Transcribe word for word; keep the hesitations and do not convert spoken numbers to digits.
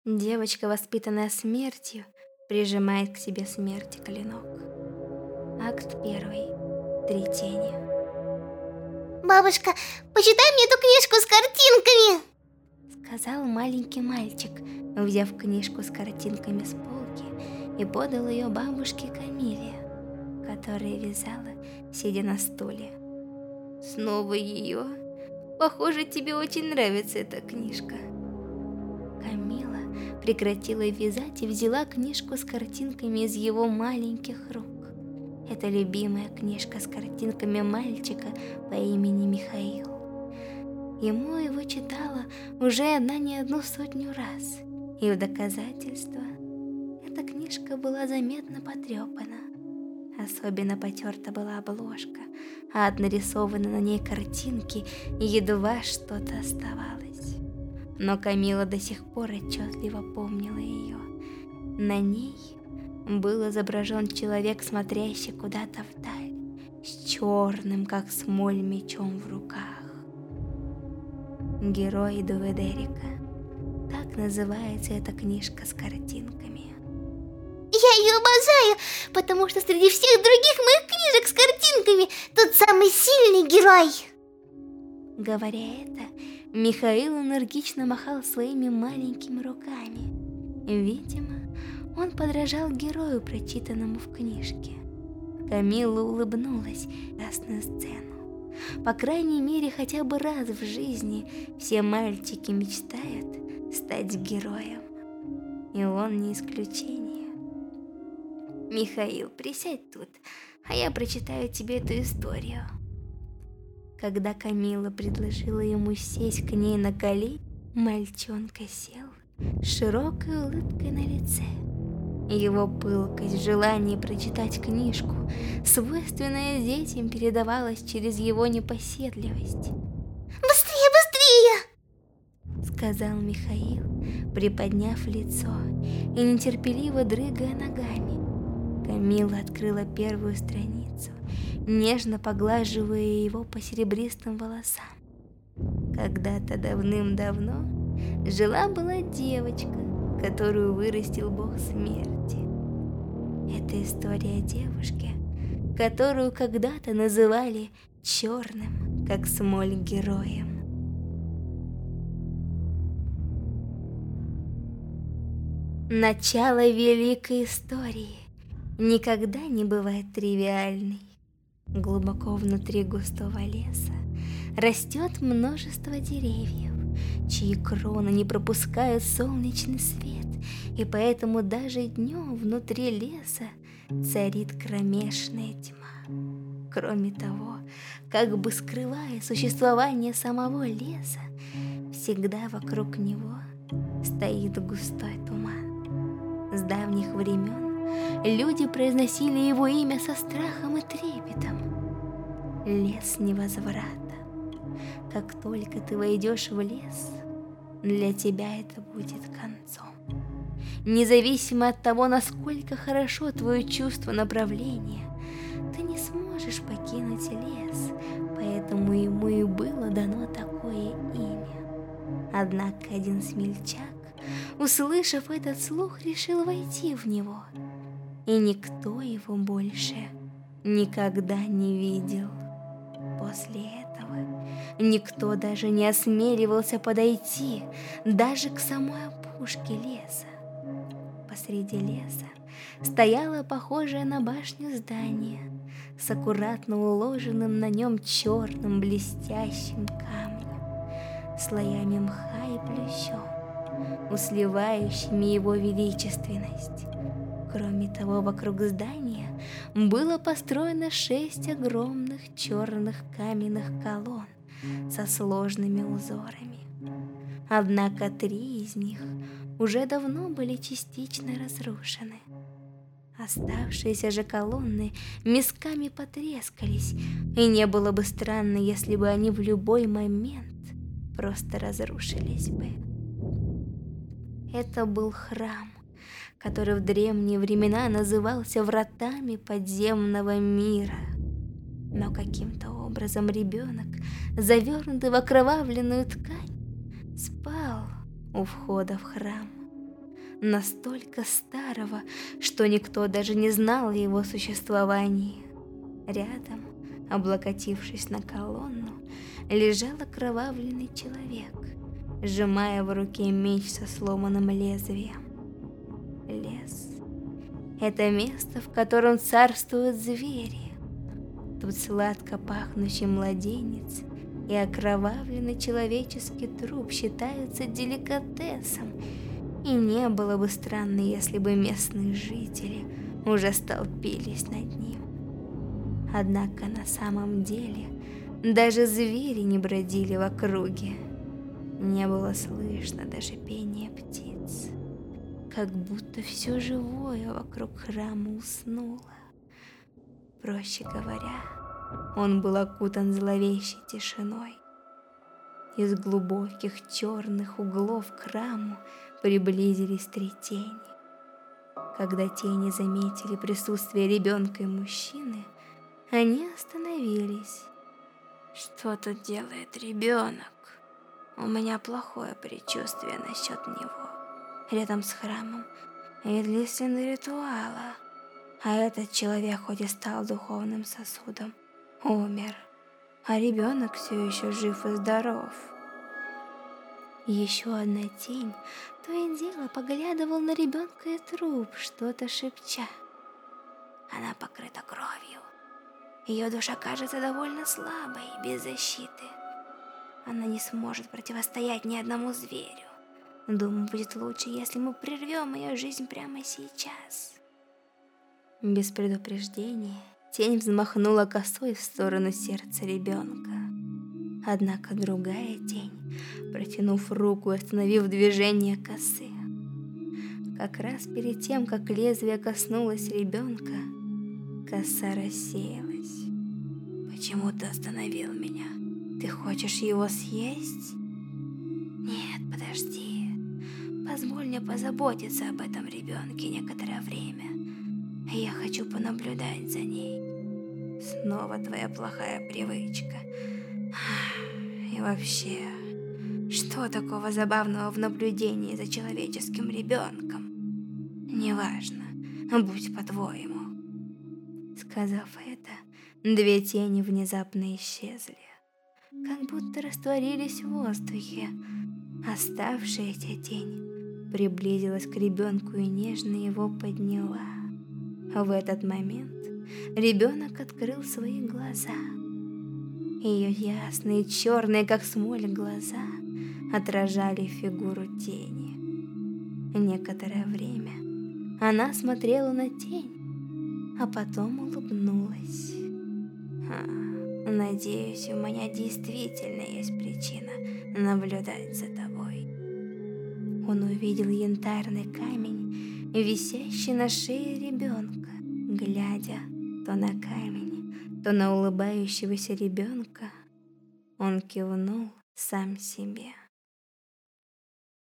Девочка, воспитанная смертью, прижимает к себе смерти клинок. Акт первый. Три тени. Бабушка, почитай мне эту книжку с картинками! Сказал маленький мальчик, взяв книжку с картинками с полки и подал ее бабушке Камиле, которая вязала, сидя на стуле. Снова ее? Похоже, тебе очень нравится эта книжка. Камила прекратила вязать и взяла книжку с картинками из его маленьких рук. Это любимая книжка с картинками мальчика по имени Михаил. Ему его читала уже одна не одну сотню раз, и в доказательство эта книжка была заметно потрепана. Особенно потерта была обложка, а от нарисованной на ней картинки едва что-то оставалось. Но Камила до сих пор отчетливо помнила ее. На ней был изображен человек, смотрящий куда-то вдаль, с черным, как смоль, мечом в руках. Герой Доведерика. Так называется эта книжка с картинками. Я ее обожаю, потому что среди всех других моих книжек с картинками тот самый сильный герой. Говоря это, Михаил энергично махал своими маленькими руками. Видимо, он подражал герою, прочитанному в книжке. Камила улыбнулась красную сцену. По крайней мере, хотя бы раз в жизни все мальчики мечтают стать героем. И он не исключение. Михаил, присядь тут, а я прочитаю тебе эту историю. Когда Камила предложила ему сесть к ней на колени, мальчонка сел с широкой улыбкой на лице. Его пылкость, желание прочитать книжку, свойственная детям, передавалась через его непоседливость. «Быстрее, быстрее!» — сказал Михаил, приподняв лицо и нетерпеливо дрыгая ногами. Камила открыла первую страницу, нежно поглаживая его по серебристым волосам. Когда-то давным-давно жила-была девочка, которую вырастил бог смерти. Это история о девушке, которую когда-то называли черным, как смоль, героем. Начало великой истории никогда не бывает тривиальной. Глубоко внутри густого леса растет множество деревьев, чьи кроны не пропускают солнечный свет, и поэтому даже днем внутри леса царит кромешная тьма. Кроме того, как бы скрывая существование самого леса, всегда вокруг него стоит густой туман. С давних времен люди произносили его имя со страхом и трепетом. Лес невозврата. Как только ты войдешь в лес, для тебя это будет концом. Независимо от того, насколько хорошо твое чувство направления, ты не сможешь покинуть лес, поэтому ему и было дано такое имя. Однако один смельчак, услышав этот слух, решил войти в него, и никто его больше никогда не видел. После этого никто даже не осмеливался подойти даже к самой опушке леса. Посреди леса стояло похожее на башню здание с аккуратно уложенным на нем черным блестящим камнем, слоями мха и плющом, усливающими его величественность. Кроме того, вокруг здания было построено шесть огромных черных каменных колонн со сложными узорами. Однако три из них уже давно были частично разрушены. Оставшиеся же колонны мисками потрескались, и не было бы странно, если бы они в любой момент просто разрушились бы. Это был храм, который в древние времена назывался вратами подземного мира. Но каким-то образом ребенок, завернутый в окровавленную ткань, спал у входа в храм. настолько старого, что никто даже не знал о его существовании. Рядом, облокотившись на колонну, лежал окровавленный человек, сжимая в руке меч со сломанным лезвием. Лес — это место, в котором царствуют звери. Тут сладко пахнущий младенец и окровавленный человеческий труп считаются деликатесом, и не было бы странно, если бы местные жители уже столпились над ним. Однако на самом деле даже звери не бродили в округе. Не было слышно даже пения птиц, как будто все живое вокруг храма уснуло. Проще говоря, он был окутан зловещей тишиной. Из глубоких черных углов к храму приблизились три тени. Когда тени заметили присутствие ребенка и мужчины, они остановились. «Что тут делает ребенок? У меня плохое предчувствие насчет него. Рядом с храмом и длительный ритуала. А этот человек, хоть и стал духовным сосудом, умер, а ребенок все еще жив и здоров». Еще одна тень то и дело поглядывал на ребенка и труп, что-то шепча. Она покрыта кровью. Ее душа кажется довольно слабой, без защиты. Она не сможет противостоять ни одному зверю. Думаю, будет лучше, если мы прервем ее жизнь прямо сейчас. Без предупреждения тень взмахнула косой в сторону сердца ребенка. Однако другая тень, протянув руку и остановив движение косы, как раз перед тем, как лезвие коснулось ребенка, коса рассеялась. «Почему ты остановил меня? Ты хочешь его съесть?» «Нет, подожди. Позволь мне позаботиться об этом ребенке некоторое время. Я хочу понаблюдать за ней». «Снова твоя плохая привычка. И вообще, что такого забавного в наблюдении за человеческим ребенком? Неважно, будь по-твоему». Сказав это, две тени внезапно исчезли, как будто растворились в воздухе. Оставшаяся тень приблизилась к ребенку и нежно его подняла. В этот момент ребенок открыл свои глаза. Ее ясные, черные, как смоль, глаза отражали фигуру тени. Некоторое время она смотрела на тень, а потом улыбнулась. А, «Надеюсь, у меня действительно есть причина наблюдать за тобой». Он увидел янтарный камень, висящий на шее ребенка. Глядя то на камень, то на улыбающегося ребенка, он кивнул сам себе.